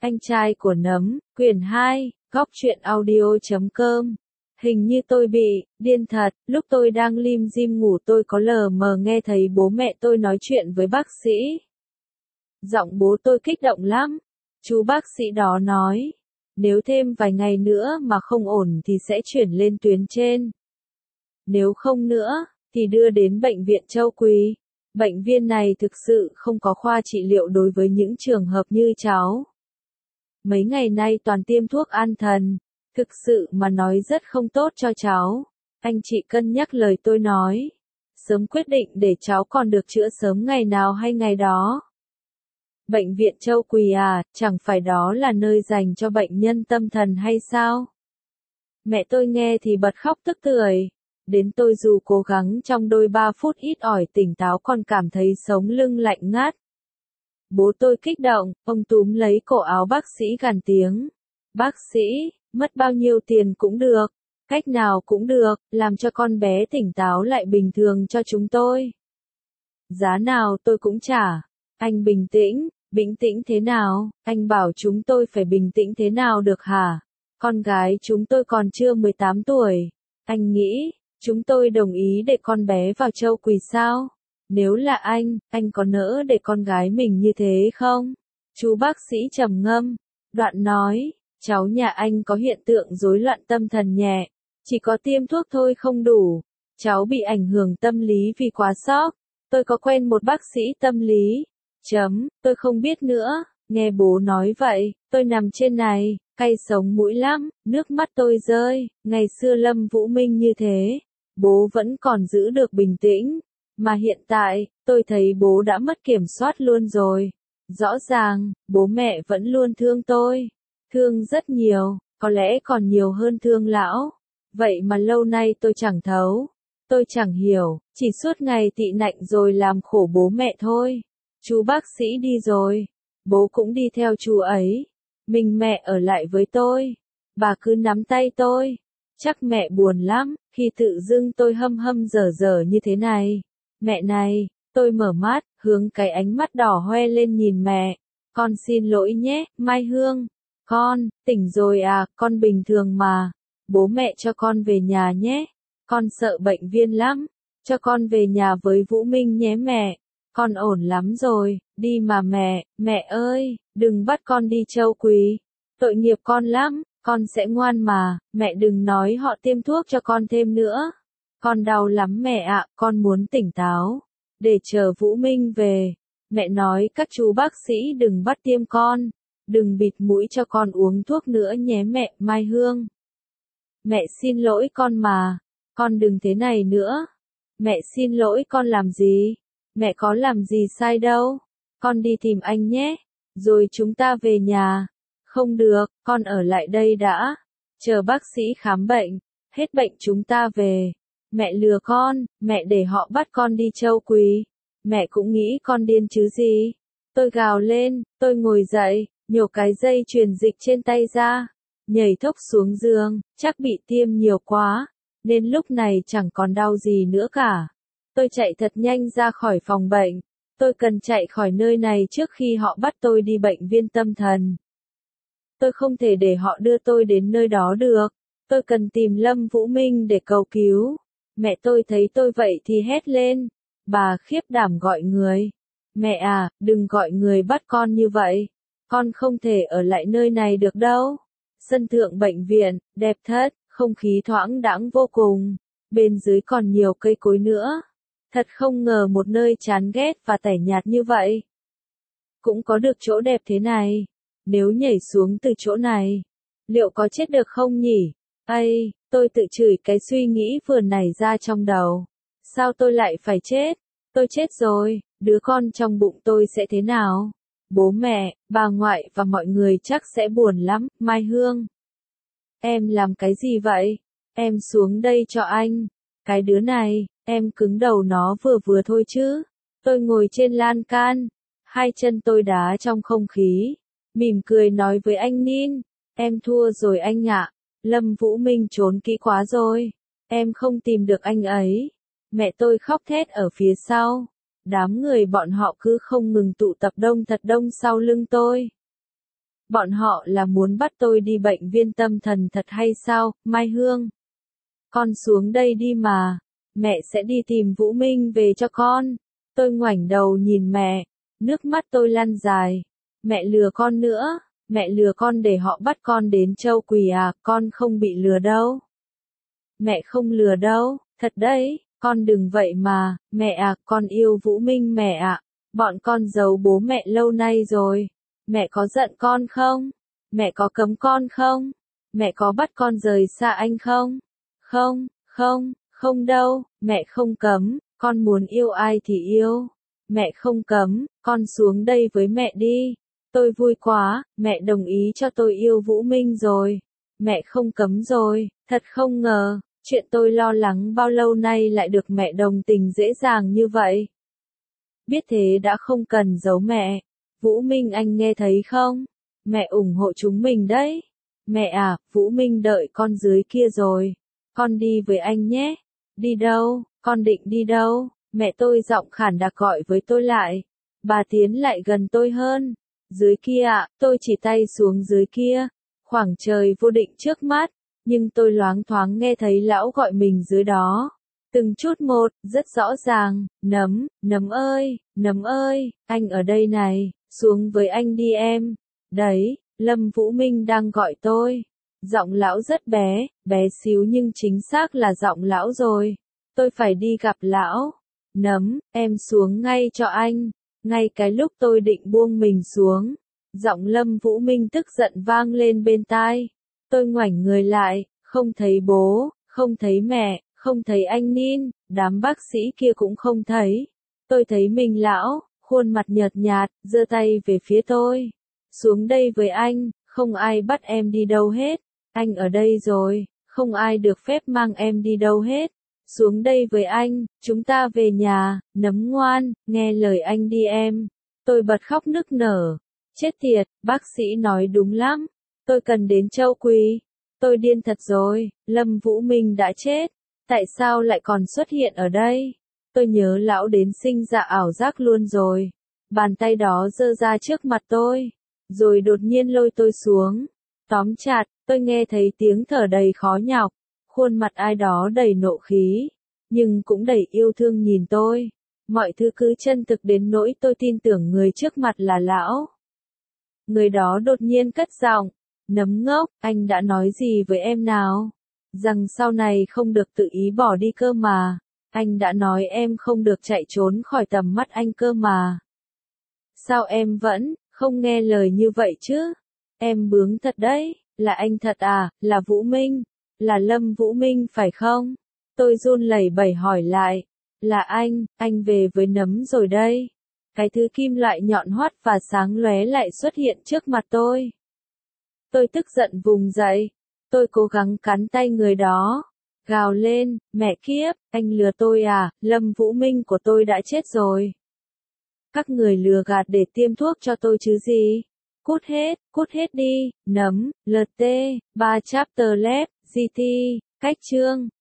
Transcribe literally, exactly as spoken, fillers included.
Anh trai của nấm, quyển hai, góc truyện audio chấm com. Hình như tôi bị điên thật, lúc tôi đang lim dim ngủ tôi có lờ mờ nghe thấy bố mẹ tôi nói chuyện với bác sĩ. Giọng bố tôi kích động lắm. Chú bác sĩ đó nói, nếu thêm vài ngày nữa mà không ổn thì sẽ chuyển lên tuyến trên. Nếu không nữa, thì đưa đến bệnh viện Châu Quỳ. Bệnh viện này thực sự không có khoa trị liệu đối với những trường hợp như cháu. Mấy ngày nay toàn tiêm thuốc an thần, thực sự mà nói rất không tốt cho cháu. Anh chị cân nhắc lời tôi nói, sớm quyết định để cháu còn được chữa sớm ngày nào hay ngày đó. Bệnh viện Châu Quỳ à, chẳng phải đó là nơi dành cho bệnh nhân tâm thần hay sao? Mẹ tôi nghe thì bật khóc tức tưởi. Đến tôi dù cố gắng trong đôi ba phút ít ỏi tỉnh táo còn cảm thấy sống lưng lạnh ngắt. Bố tôi kích động, ông túm lấy cổ áo bác sĩ gằn tiếng. Bác sĩ, mất bao nhiêu tiền cũng được, cách nào cũng được, làm cho con bé tỉnh táo lại bình thường cho chúng tôi. Giá nào tôi cũng trả. Anh bình tĩnh, bình tĩnh thế nào, anh bảo chúng tôi phải bình tĩnh thế nào được hả? Con gái chúng tôi còn chưa mười tám tuổi. Anh nghĩ, chúng tôi đồng ý để con bé vào Châu Quỳ sao? Nếu là anh, anh có nỡ để con gái mình như thế không? Chú bác sĩ trầm ngâm, đoạn nói, cháu nhà anh có hiện tượng rối loạn tâm thần nhẹ, chỉ có tiêm thuốc thôi không đủ. Cháu bị ảnh hưởng tâm lý vì quá sốc. Tôi có quen một bác sĩ tâm lý. Chấm, tôi không biết nữa. Nghe bố nói vậy, tôi nằm trên này, cay sống mũi lắm, nước mắt tôi rơi. Ngày xưa Lâm Vũ Minh như thế, bố vẫn còn giữ được bình tĩnh. Mà hiện tại, tôi thấy bố đã mất kiểm soát luôn rồi. Rõ ràng, bố mẹ vẫn luôn thương tôi. Thương rất nhiều, có lẽ còn nhiều hơn thương lão. Vậy mà lâu nay tôi chẳng thấu. Tôi chẳng hiểu, chỉ suốt ngày tị nạnh rồi làm khổ bố mẹ thôi. Chú bác sĩ đi rồi, bố cũng đi theo chú ấy. Mình mẹ ở lại với tôi. Bà cứ nắm tay tôi. Chắc mẹ buồn lắm, khi tự dưng tôi hâm hâm dở dở như thế này. Mẹ này, tôi mở mắt, hướng cái ánh mắt đỏ hoe lên nhìn mẹ. Con xin lỗi nhé, Mai Hương. Con, tỉnh rồi à, con bình thường mà. Bố mẹ cho con về nhà nhé. Con sợ bệnh viên lắm. Cho con về nhà với Vũ Minh nhé mẹ. Con ổn lắm rồi, đi mà mẹ, mẹ ơi, đừng bắt con đi Châu Quỳ. Tội nghiệp con lắm, con sẽ ngoan mà, mẹ đừng nói họ tiêm thuốc cho con thêm nữa. Con đau lắm mẹ ạ, con muốn tỉnh táo. Để chờ Vũ Minh về. Mẹ nói các chú bác sĩ đừng bắt tiêm con. Đừng bịt mũi cho con uống thuốc nữa nhé mẹ, Mai Hương. Mẹ xin lỗi con mà. Con đừng thế này nữa. Mẹ xin lỗi con làm gì? Mẹ có làm gì sai đâu. Con đi tìm anh nhé. Rồi chúng ta về nhà. Không được, con ở lại đây đã. Chờ bác sĩ khám bệnh. Hết bệnh chúng ta về. Mẹ lừa con, mẹ để họ bắt con đi Châu Quỳ. Mẹ cũng nghĩ con điên chứ gì. Tôi gào lên, tôi ngồi dậy, nhổ cái dây truyền dịch trên tay ra. Nhảy thốc xuống giường, chắc bị tiêm nhiều quá. Nên lúc này chẳng còn đau gì nữa cả. Tôi chạy thật nhanh ra khỏi phòng bệnh. Tôi cần chạy khỏi nơi này trước khi họ bắt tôi đi bệnh viện tâm thần. Tôi không thể để họ đưa tôi đến nơi đó được. Tôi cần tìm Lâm Vũ Minh để cầu cứu. Mẹ tôi thấy tôi vậy thì hét lên. Bà khiếp đảm gọi người. Mẹ à, đừng gọi người bắt con như vậy. Con không thể ở lại nơi này được đâu. Sân thượng bệnh viện, đẹp thất, không khí thoáng đãng vô cùng. Bên dưới còn nhiều cây cối nữa. Thật không ngờ một nơi chán ghét và tẻ nhạt như vậy. Cũng có được chỗ đẹp thế này. Nếu nhảy xuống từ chỗ này, liệu có chết được không nhỉ? Ây, tôi tự chửi cái suy nghĩ vừa nảy ra trong đầu. Sao tôi lại phải chết? Tôi chết rồi, đứa con trong bụng tôi sẽ thế nào? Bố mẹ, bà ngoại và mọi người chắc sẽ buồn lắm, Mai Hương. Em làm cái gì vậy? Em xuống đây cho anh. Cái đứa này, em cứng đầu nó vừa vừa thôi chứ. Tôi ngồi trên lan can, hai chân tôi đá trong không khí, mỉm cười nói với anh Nin, em thua rồi anh ạ. Lâm Vũ Minh trốn kỹ quá rồi. Em không tìm được anh ấy. Mẹ tôi khóc thét ở phía sau. Đám người bọn họ cứ không ngừng tụ tập đông thật đông sau lưng tôi. Bọn họ là muốn bắt tôi đi bệnh viện tâm thần thật hay sao, Mai Hương? Con xuống đây đi mà. Mẹ sẽ đi tìm Vũ Minh về cho con. Tôi ngoảnh đầu nhìn mẹ. Nước mắt tôi lăn dài. Mẹ lừa con nữa. Mẹ lừa con để họ bắt con đến Châu Quỳ à, con không bị lừa đâu. Mẹ không lừa đâu, thật đấy, con đừng vậy mà, mẹ à, con yêu Vũ Minh mẹ ạ. Bọn con giấu bố mẹ lâu nay rồi. Mẹ có giận con không? Mẹ có cấm con không? Mẹ có bắt con rời xa anh không? Không, không, không đâu, mẹ không cấm, con muốn yêu ai thì yêu. Mẹ không cấm, con xuống đây với mẹ đi. Tôi vui quá, mẹ đồng ý cho tôi yêu Vũ Minh rồi. Mẹ không cấm rồi, thật không ngờ, chuyện tôi lo lắng bao lâu nay lại được mẹ đồng tình dễ dàng như vậy. Biết thế đã không cần giấu mẹ. Vũ Minh anh nghe thấy không? Mẹ ủng hộ chúng mình đấy. Mẹ à, Vũ Minh đợi con dưới kia rồi. Con đi với anh nhé. Đi đâu? Con định đi đâu? Mẹ tôi giọng khản đặc gọi với tôi lại. Bà tiến lại gần tôi hơn. Dưới kia ạ, tôi chỉ tay xuống dưới kia. Khoảng trời vô định trước mắt. Nhưng tôi loáng thoáng nghe thấy lão gọi mình dưới đó. Từng chút một, rất rõ ràng. Nấm, Nấm ơi, Nấm ơi, anh ở đây này, xuống với anh đi em. Đấy, Lâm Vũ Minh đang gọi tôi. Giọng lão rất bé, bé xíu nhưng chính xác là giọng lão rồi. Tôi phải đi gặp lão. Nấm, em xuống ngay cho anh. Ngay cái lúc tôi định buông mình xuống, giọng Lâm Vũ Minh tức giận vang lên bên tai. Tôi ngoảnh người lại, không thấy bố, không thấy mẹ, không thấy anh Nin, đám bác sĩ kia cũng không thấy. Tôi thấy mình lão, khuôn mặt nhợt nhạt, giơ tay về phía tôi. Xuống đây với anh, không ai bắt em đi đâu hết. Anh ở đây rồi, không ai được phép mang em đi đâu hết. Xuống đây với anh, chúng ta về nhà, Nấm ngoan, nghe lời anh đi em. Tôi bật khóc nức nở. Chết tiệt, bác sĩ nói đúng lắm. Tôi cần đến Châu Quỳ. Tôi điên thật rồi, Lâm Vũ Minh đã chết. Tại sao lại còn xuất hiện ở đây? Tôi nhớ lão đến sinh ra ảo giác luôn rồi. Bàn tay đó giơ ra trước mặt tôi, rồi đột nhiên lôi tôi xuống. Tóm chặt, tôi nghe thấy tiếng thở đầy khó nhọc. Khuôn mặt ai đó đầy nộ khí, nhưng cũng đầy yêu thương nhìn tôi. Mọi thứ cứ chân thực đến nỗi tôi tin tưởng người trước mặt là lão. Người đó đột nhiên cất giọng. Nấm ngốc, anh đã nói gì với em nào? Rằng sau này không được tự ý bỏ đi cơ mà. Anh đã nói em không được chạy trốn khỏi tầm mắt anh cơ mà. Sao em vẫn không nghe lời như vậy chứ? Em bướng thật đấy, là anh thật à, là Vũ Minh, là Lâm Vũ Minh phải không? Tôi run lẩy bẩy hỏi lại. Là anh, anh về với Nấm rồi đây. Cái thứ kim loại nhọn hoắt và sáng lóe lại xuất hiện trước mặt tôi. Tôi tức giận vùng dậy. Tôi cố gắng cắn tay người đó. Gào lên, mẹ kiếp, anh lừa tôi à, Lâm Vũ Minh của tôi đã chết rồi. Các người lừa gạt để tiêm thuốc cho tôi chứ gì? Cút hết, cút hết đi, Nấm, lờ tê, ba chapter left, giê tê, cách chương.